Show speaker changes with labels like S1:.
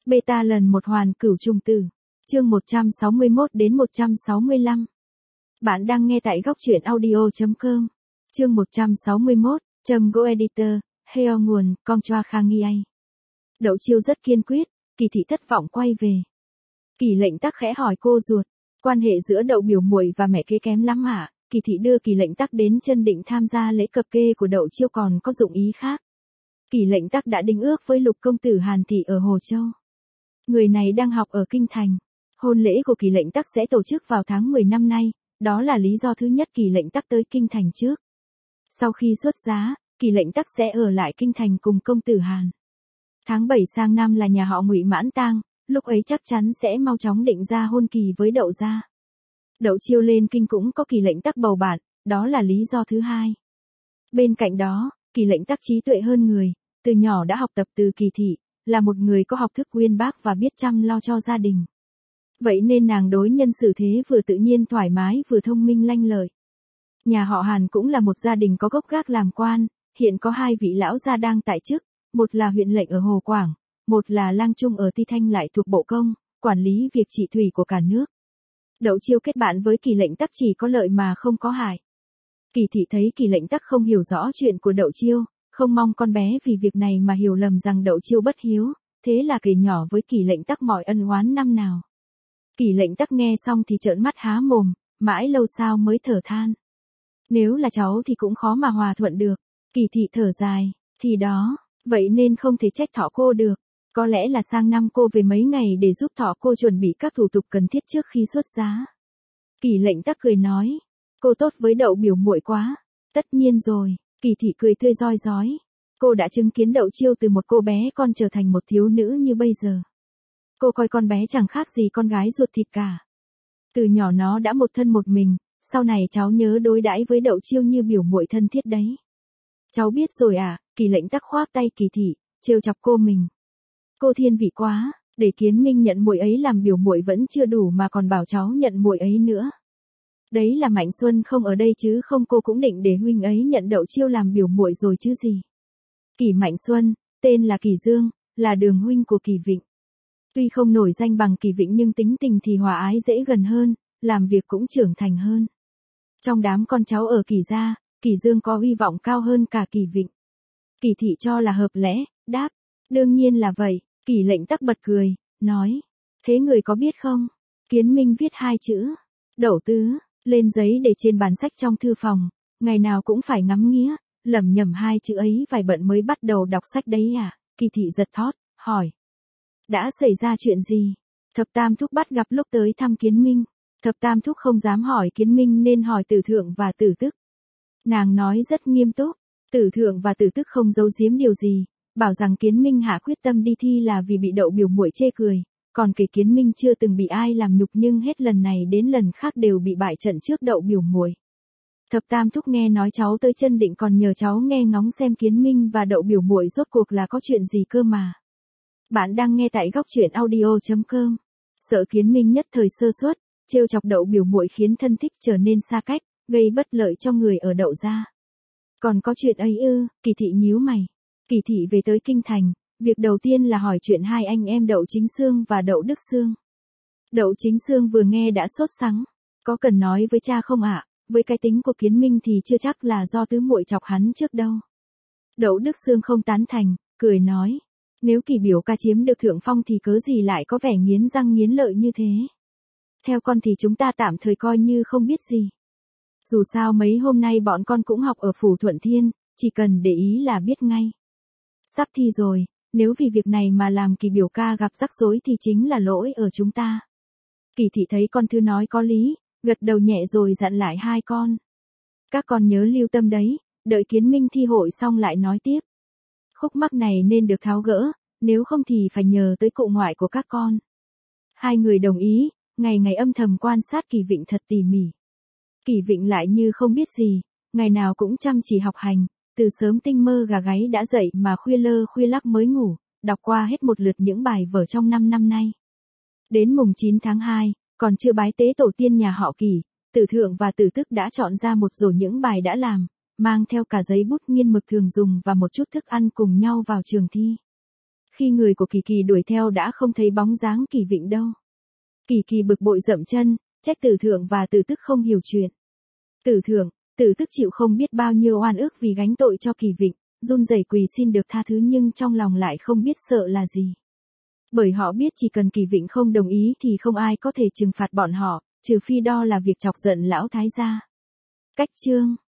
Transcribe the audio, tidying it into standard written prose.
S1: Beta lần một hoàn cửu trùng tử. Chương 161 đến 165. Bạn đang nghe tại góc truyện audio.com. Chương 161, Go Editor, Heo nguồn, con choa khang nghi ai. Đậu Chiêu rất kiên quyết, Kỳ Thị thất vọng quay về. Kỳ Lệnh Tắc khẽ hỏi cô ruột, quan hệ giữa Đậu biểu muội và mẹ kế kém lắm hả? Kỳ Thị đưa Kỳ Lệnh Tắc đến chân định tham gia lễ cập kê của Đậu Chiêu còn có dụng ý khác. Kỳ Lệnh Tắc đã đính ước với Lục công tử Hàn Thị ở Hồ Châu. Người này đang học ở Kinh Thành. Hôn lễ của Kỳ Lệnh Tắc sẽ tổ chức vào tháng 10 năm nay, đó là lý do thứ nhất Kỳ Lệnh Tắc tới Kinh Thành trước. Sau khi xuất giá, Kỳ Lệnh Tắc sẽ ở lại Kinh Thành cùng công tử Hàn. Tháng 7 sang năm là nhà họ Ngụy mãn tang, lúc ấy chắc chắn sẽ mau chóng định ra hôn kỳ với Đậu gia. Đậu Chiêu lên kinh cũng có Kỳ Lệnh Tắc bầu bạn, đó là lý do thứ hai. Bên cạnh đó, Kỳ Lệnh Tắc trí tuệ hơn người, từ nhỏ đã học tập từ Kỳ Thị, là một người có học thức uyên bác và biết chăm lo cho gia đình. Vậy nên nàng đối nhân xử thế vừa tự nhiên thoải mái vừa thông minh lanh lợi. Nhà họ Hàn cũng là một gia đình có gốc gác làm quan, hiện có hai vị lão gia đang tại chức, một là huyện lệnh ở Hồ Quảng, một là lang trung ở Ti Thanh lại thuộc Bộ Công, quản lý việc trị thủy của cả nước. Đậu Chiêu kết bạn với Kỳ Lệnh Tắc chỉ có lợi mà không có hại. Kỳ Thị thấy Kỳ Lệnh Tắc không hiểu rõ chuyện của Đậu Chiêu, không mong con bé vì việc này mà hiểu lầm rằng Đậu Chiêu bất hiếu, thế là kể nhỏ với Kỳ Lệnh Tắc mọi ân oán năm nào. Kỳ Lệnh Tắc nghe xong thì trợn mắt há mồm, mãi lâu sau mới thở than. Nếu là cháu thì cũng khó mà hòa thuận được. Kỳ Thị thở dài, thì đó, vậy nên không thể trách Thỏ cô được. Có lẽ là sang năm cô về mấy ngày để giúp Thỏ cô chuẩn bị các thủ tục cần thiết trước khi xuất giá. Kỳ Lệnh Tắc cười nói, cô tốt với Đậu biểu muội quá. Tất nhiên rồi, Kỳ Thị cười tươi rói rói. Cô đã chứng kiến Đậu Chiêu từ một cô bé con trở thành một thiếu nữ như bây giờ. Cô coi con bé chẳng khác gì con gái ruột thịt cả. Từ nhỏ nó đã một thân một mình, sau này cháu nhớ đối đãi với Đậu Chiêu như biểu muội thân thiết đấy. Cháu biết rồi à, Kỳ Lệnh Tắc khoác tay Kỳ Thị, trêu chọc cô mình. Cô thiên vị quá, để Kiến Minh nhận muội ấy làm biểu muội vẫn chưa đủ mà còn bảo cháu nhận muội ấy nữa. Đấy là Mạnh Xuân không ở đây chứ không cô cũng định để huynh ấy nhận Đậu Chiêu làm biểu muội rồi chứ gì. Kỳ Mạnh Xuân, tên là Kỳ Dương, là đường huynh của Kỳ Vịnh. Tuy không nổi danh bằng Kỳ Vịnh nhưng tính tình thì hòa ái dễ gần hơn, làm việc cũng trưởng thành hơn. Trong đám con cháu ở Kỳ gia, Kỳ Dương có hy vọng cao hơn cả Kỳ Vịnh. Kỳ Thị cho là hợp lẽ, đáp, đương nhiên là vậy. Kỳ Lệnh Tắc bật cười, nói, thế người có biết không? Kiến Minh viết hai chữ, Đậu Tứ, lên giấy để trên bàn sách trong thư phòng, ngày nào cũng phải ngắm nghía, lẩm nhẩm hai chữ ấy vài bận mới bắt đầu đọc sách đấy à? Kỳ Thị giật thót, hỏi, đã xảy ra chuyện gì? Thập Tam Thúc bắt gặp lúc tới thăm Kiến Minh. Thập Tam Thúc không dám hỏi Kiến Minh nên hỏi Tử Thượng và Tử Tức. Nàng nói rất nghiêm túc, Tử Thượng và Tử Tức không giấu giếm điều gì, bảo rằng Kiến Minh hạ quyết tâm đi thi là vì bị Đậu biểu muội chê cười, còn kể Kiến Minh chưa từng bị ai làm nhục nhưng hết lần này đến lần khác đều bị bại trận trước Đậu biểu muội. Thập Tam Thúc nghe nói cháu tới chân định còn nhờ cháu nghe ngóng xem Kiến Minh và Đậu biểu muội rốt cuộc là có chuyện gì cơ mà. Bạn đang nghe tại góc truyện audio.com. Sợ Kiến Minh nhất thời sơ suất, trêu chọc Đậu biểu muội khiến thân thích trở nên xa cách, gây bất lợi cho người ở Đậu gia. Còn có chuyện ấy ư? Kỳ Thị nhíu mày. Kỳ Thị về tới Kinh Thành, việc đầu tiên là hỏi chuyện hai anh em Đậu Chính Xương và Đậu Đức Xương. Đậu Chính Xương vừa nghe đã sốt sắng, có cần nói với cha không ạ? Với cái tính của Kiến Minh thì chưa chắc là do tứ muội chọc hắn trước đâu. Đậu Đức Xương không tán thành, cười nói, nếu Kỳ biểu ca chiếm được thượng phong thì cớ gì lại có vẻ nghiến răng nghiến lợi như thế. Theo con thì chúng ta tạm thời coi như không biết gì. Dù sao mấy hôm nay bọn con cũng học ở Phủ Thuận Thiên, chỉ cần để ý là biết ngay. Sắp thi rồi, nếu vì việc này mà làm Kỳ biểu ca gặp rắc rối thì chính là lỗi ở chúng ta. Kỳ Thị thấy con thư nói có lý, gật đầu nhẹ rồi dặn lại hai con. Các con nhớ lưu tâm đấy, đợi Kiến Minh thi hội xong lại nói tiếp. Khúc mắc này nên được tháo gỡ, nếu không thì phải nhờ tới cụ ngoại của các con. Hai người đồng ý, ngày ngày âm thầm quan sát Kỳ Vịnh thật tỉ mỉ. Kỳ Vịnh lại như không biết gì, ngày nào cũng chăm chỉ học hành, từ sớm tinh mơ gà gáy đã dậy mà khuya lơ khuya lắc mới ngủ, đọc qua hết một lượt những bài vở trong 5 năm nay. Đến mùng 9 tháng 2, còn chưa bái tế tổ tiên nhà họ Kỳ, Tử Thượng và Tử Tức đã chọn ra một rổ những bài đã làm, mang theo cả giấy bút nghiên mực thường dùng và một chút thức ăn cùng nhau vào trường thi. Khi người của Kỳ Kỳ đuổi theo đã không thấy bóng dáng Kỳ Vịnh đâu. Kỳ Kỳ bực bội dậm chân, trách Tử Thượng và Tử Tức không hiểu chuyện. Tử Thượng, Tử Tức chịu không biết bao nhiêu oan ức vì gánh tội cho Kỳ Vịnh, run rẩy quỳ xin được tha thứ nhưng trong lòng lại không biết sợ là gì. Bởi họ biết chỉ cần Kỳ Vịnh không đồng ý thì không ai có thể trừng phạt bọn họ, trừ phi đó là việc chọc giận lão thái gia. Cách chương